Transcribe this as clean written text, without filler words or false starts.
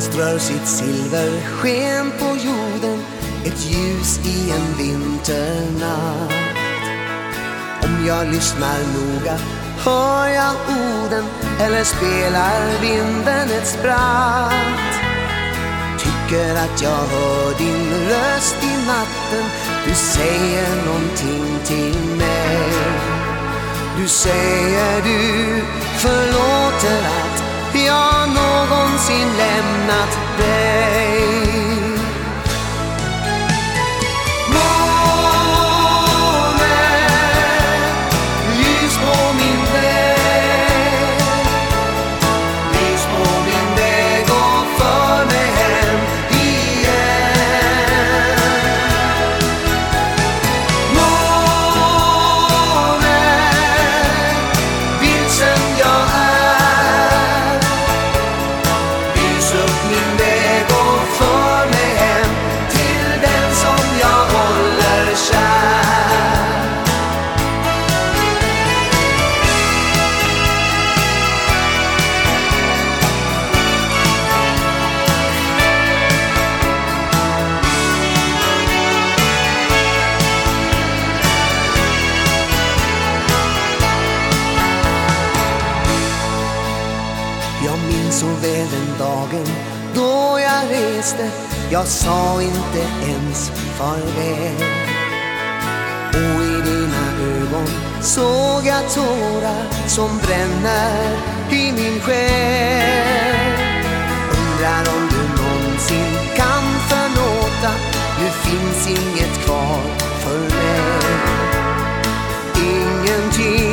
strör sitt silversken på jorden, ett ljus i en vinternatt. Om jag lyssnar noga hör jag orden, eller spelar vinden ett spratt. Tycker att jag hör din röst i natten, du säger någonting till mig. Du säger du förlåter att jag någonsin lämnat dig. Jag minns så väl den dagen då jag reste, jag sa inte ens farväl. Och i dina ögon såg jag tårar som bränner i min själ. Undrar om du någonsin kan förlåta, nu finns inget kvar för mig. Ingenting